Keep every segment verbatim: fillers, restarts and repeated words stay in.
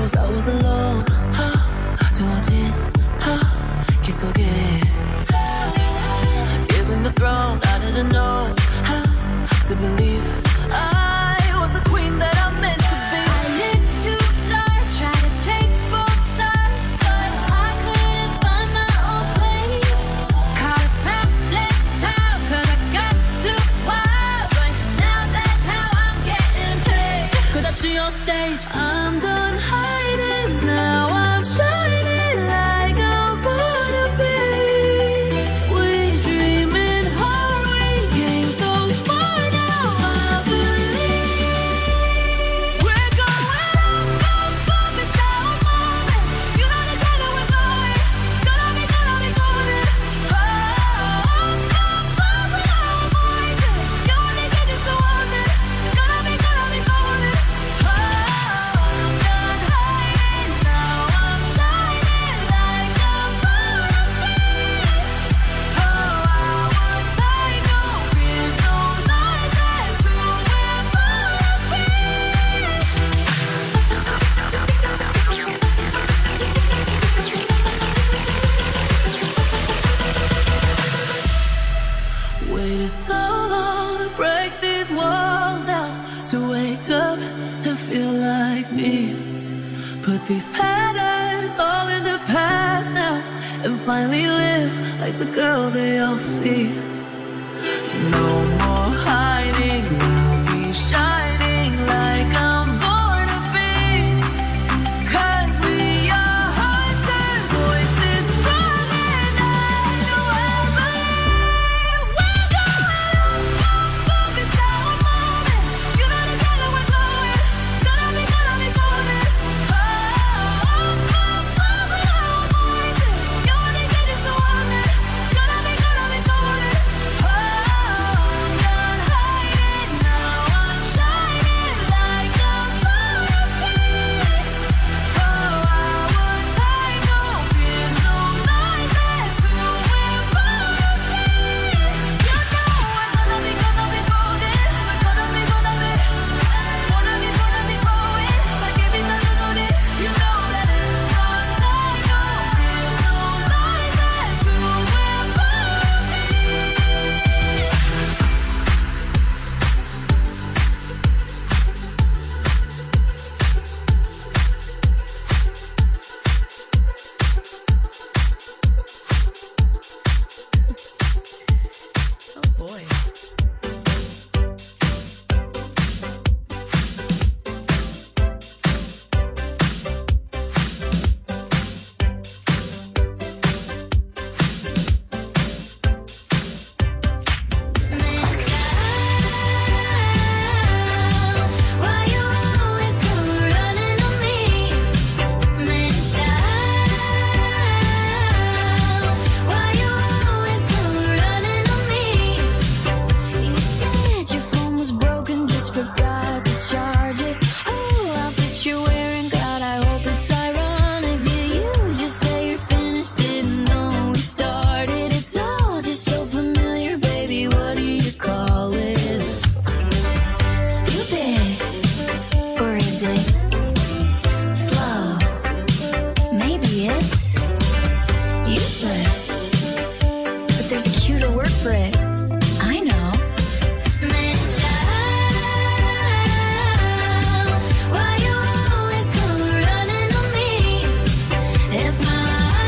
knows I was alone. 두어진 길 속에 given the throne, I didn't know how to believe I was the queen that I meant to be. I lived two lives, tried to take both sides, but I couldn't find my own place. Caught a problem child, cause I got too wild, but now that's how I'm getting paid. 끝없이 on stage, I'm done hiding, now I'm shining like I'm born to be. We dreaming hard, we came so far, now I believe. We're going up, up, up, it's our moment. You know the time that we're going. Gonna be, gonna be golden. Oh, up, up, up, with our voices. You only get just so often. Gonna be, gonna be golden. Oh, I'm done hiding, now I'm shining like I'm born to be. Oh, I would take no fears, no lies, that's who we're born to be. Waited so long to break these walls down, to wake up and feel like me. Put these patterns all in the past now, and finally live like the girl they all see. No more hiding, I'll be shining like I'm born to be. Cause we are hunters, voices strong and I know I believe. We're going up, up, up, it's our moment. You know the time that we're going. Gonna be, gonna be golden. Oh, up, up, up, with our voices. You only get just so often. Gonna be, gonna be golden. Oh, I'm done hiding, now I'm shining like I'm born to be. Oh, I would take no fears, no lies, that's who we're born to be. You know we're gonna be, gonna be golden. We're gonna be, gonna be, wanna be, wanna be going. Like every time you do this, you know that it's our time. No fears, no lies, that's who we're born to be. Oh boy. Why you always come running on me? Man, why you always come running on me? You said your phone was broken, just forgot to charge it. Oh, outfit you're wearing, God, I hope it's ironic. Did you just say you're finished? Didn't know we started. It's all just so familiar, baby. What do you call it? Stupid, or is it slow? Maybe it's useless, but there's a cue to work for it. I know. Man, child, why you always come running on me? If my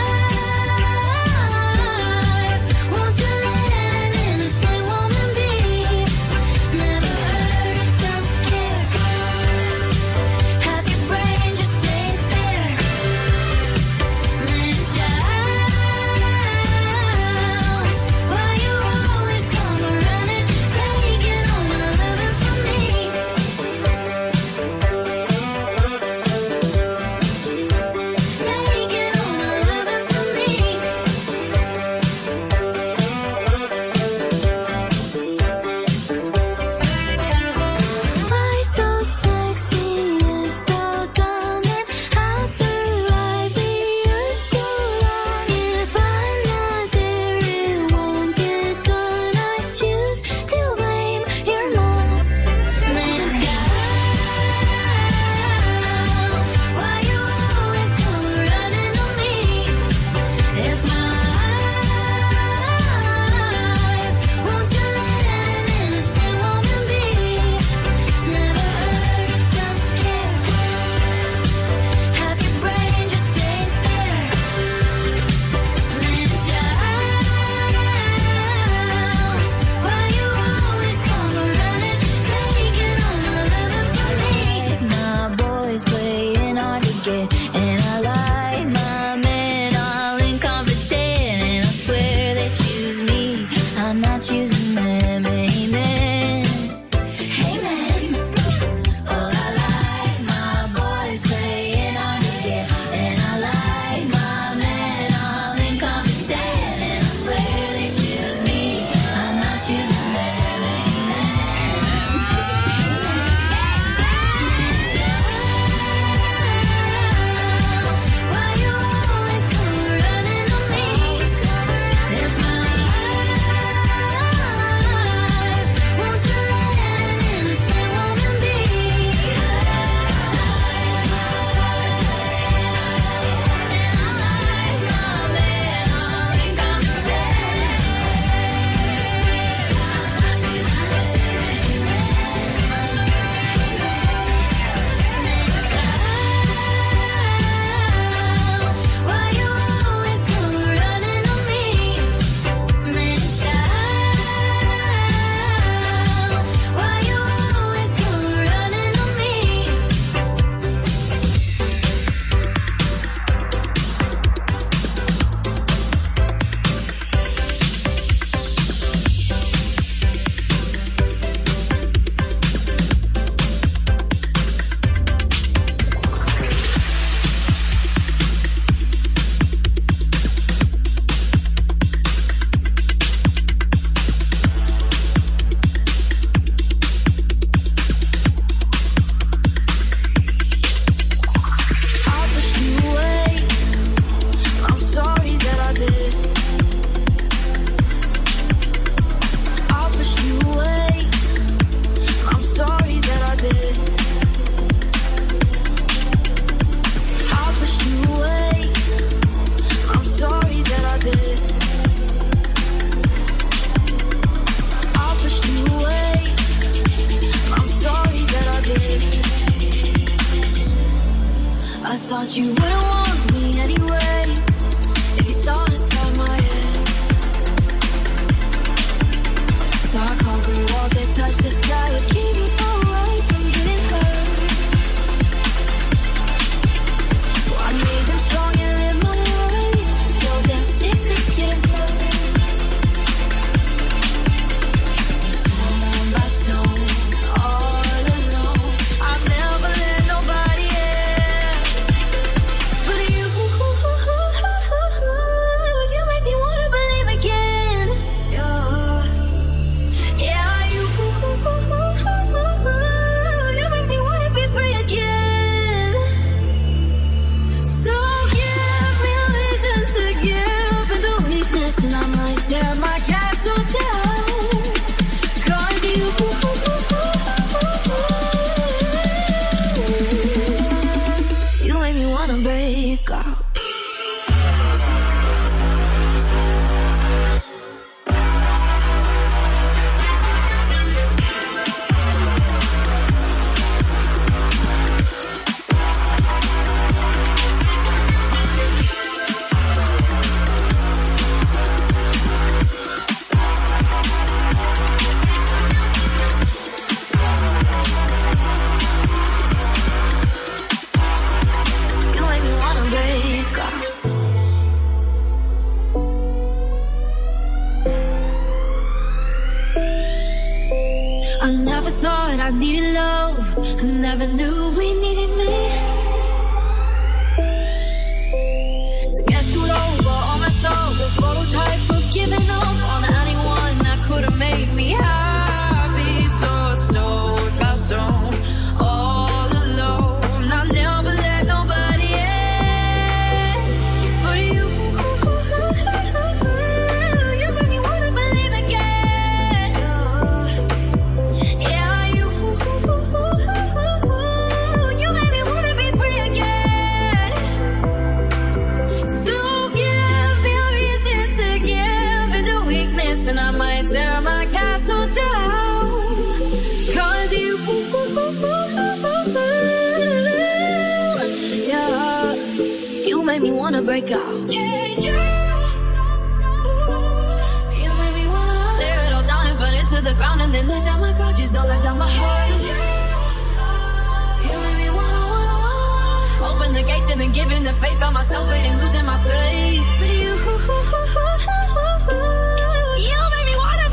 life, won't you let an innocent woman be? Never heard of self-care. Half your brain just ain't there. Man, child, why I'm not choosing them, amen. Hey man, oh I like my boys playing hard to get, and I like my men all incompetent, and I swear they choose me, I'm not choosing them, amen. Why you always come running on me? If my won't you let an innocent woman be? And I like my men all incompetent. Why you always come running on me? Man, child, why you always come running on me? I pushed you away. I'm sorry that I did. I pushed you away. I'm sorry that I did. I pushed you away. I'm sorry that I did. I pushed you away. I'm sorry that I did. I thought you wouldn't want me anyway if you saw inside my head. Dark concrete walls that touch the sky would keep me away from getting hurt. So I made them stronger in my way, so damn sick of getting hurt. Stone by stone, all alone, I've never let nobody in. But you, you make me wanna believe again. Yeah, yeah, you, you make me wanna be free again. So give me a reason to give into weakness, and I might tear my castle down. 'Cause you, you make me wanna break out. You make me wanna break out. I never thought I needed love. I never knew we needed me. To get screwed over, all messed up, the prototype of giving up on anyone that could have made me happy. So stone by stone, all alone, I never let nobody in. But you, you make me wanna believe again. Yeah, you, you make me wanna be free again. So give me a reason to give into weakness, and I might tear my castle down. 'Cause you, yeah, you make me wanna break out. Yeah, yeah. You make me wanna tear it all down and burn it to the ground, and then let down my guard. Just don't let down my heart. You make me wanna, wanna, wanna open the gates and then giving the faith. Found myself waiting, losing my faith. But you, you make me wanna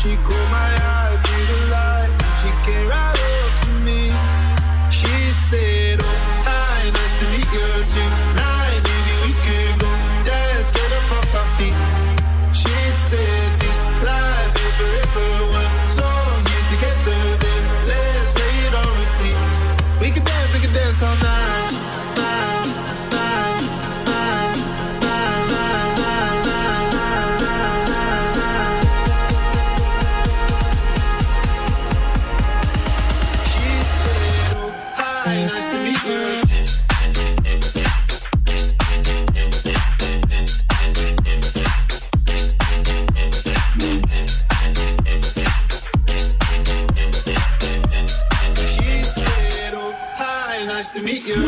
She caught my eye through the light. She came right up to me. She said, oh, hi, nice to meet you tonight. Maybe we could go dance, get up off our feet. She said, this life is forever one song here together. Then let's play it on repeat. We can dance, we can dance all night. Night, night, night, night, night, night, night, night, night. She said, oh, hi, nice to meet you. Nice to meet you.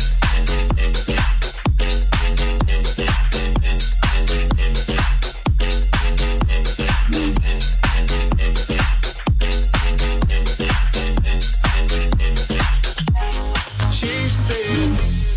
She said,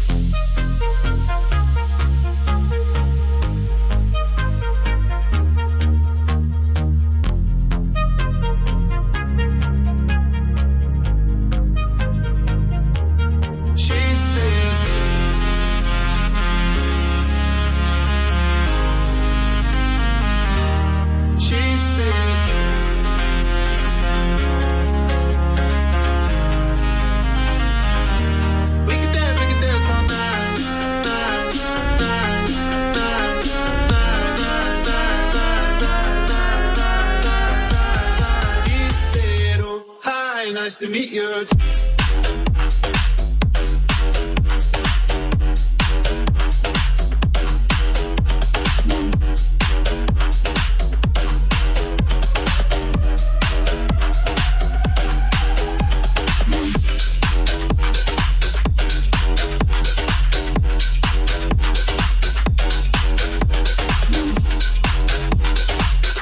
nice to meet you.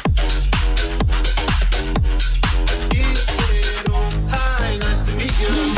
You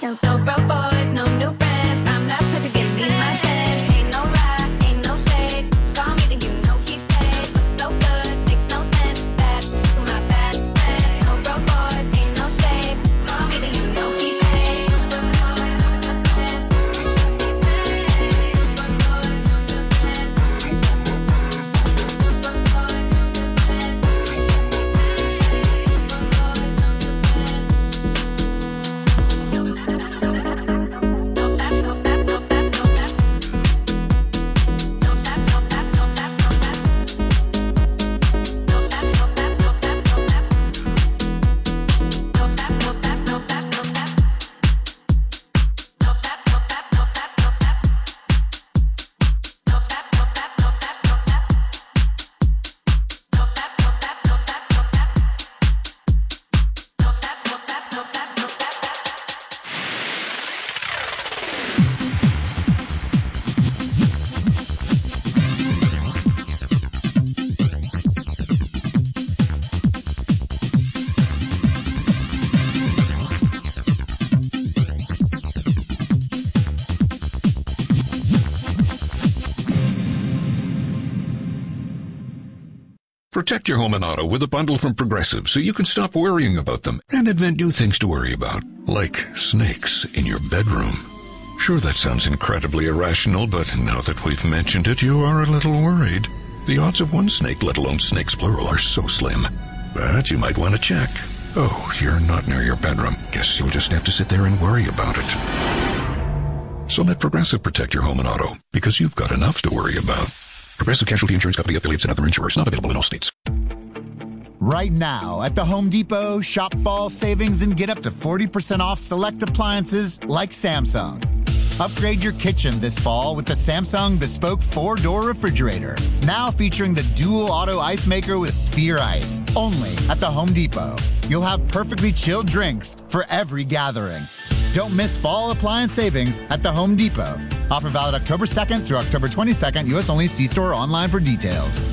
No, no broke boys, no new friends. I'm that pussy, give me my ten. Ain't no lie, ain't no shade. Call me, then you know he paid. Looks so good, makes no sense. Bad, my bad friends. No broke boys, ain't no shade. Call me, then you know he paid. Protect your home and auto with a bundle from Progressive so you can stop worrying about them and invent new things to worry about, like snakes in your bedroom. Sure, that sounds incredibly irrational, but now that we've mentioned it, you are a little worried. The odds of one snake, let alone snakes plural, are so slim. But you might want to check. Oh, you're not near your bedroom. Guess you'll just have to sit there and worry about it. So let Progressive protect your home and auto, because you've got enough to worry about. Progressive Casualty Insurance Company, affiliates, and other insurers. Not available in all states. Right now at the Home Depot, shop fall savings and get up to forty percent off select appliances like Samsung. Upgrade your kitchen this fall with the Samsung Bespoke four-door refrigerator. Now featuring the dual auto ice maker with Sphere Ice. Only at the Home Depot. You'll have perfectly chilled drinks for every gathering. Don't miss fall appliance savings at the Home Depot. Offer valid October second through October twenty-second. U S only. See store or online for details.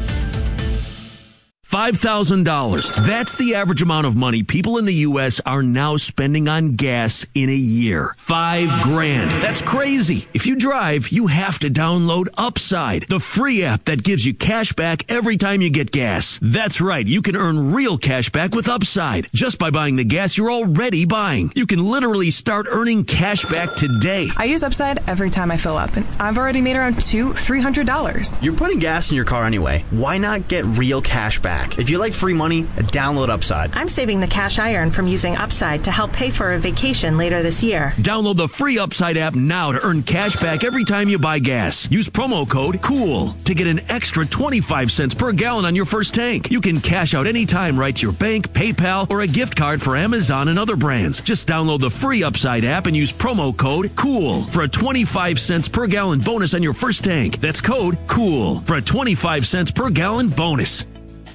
five thousand dollars. That's the average amount of money people in the U S are now spending on gas in a year. Five grand. That's crazy. If you drive, you have to download Upside, the free app that gives you cash back every time you get gas. That's right. You can earn real cash back with Upside just by buying the gas you're already buying. You can literally start earning cash back today. I use Upside every time I fill up, and I've already made around two, three hundred dollars. You're putting gas in your car anyway. Why not get real cash back? If you like free money, download Upside. I'm saving the cash I earn from using Upside to help pay for a vacation later this year. Download the free Upside app now to earn cash back every time you buy gas. Use promo code COOL to get an extra twenty-five cents per gallon on your first tank. You can cash out anytime right to your bank, PayPal, or a gift card for Amazon and other brands. Just download the free Upside app and use promo code COOL for a twenty-five cents per gallon bonus on your first tank. That's code COOL for a twenty-five cents per gallon bonus.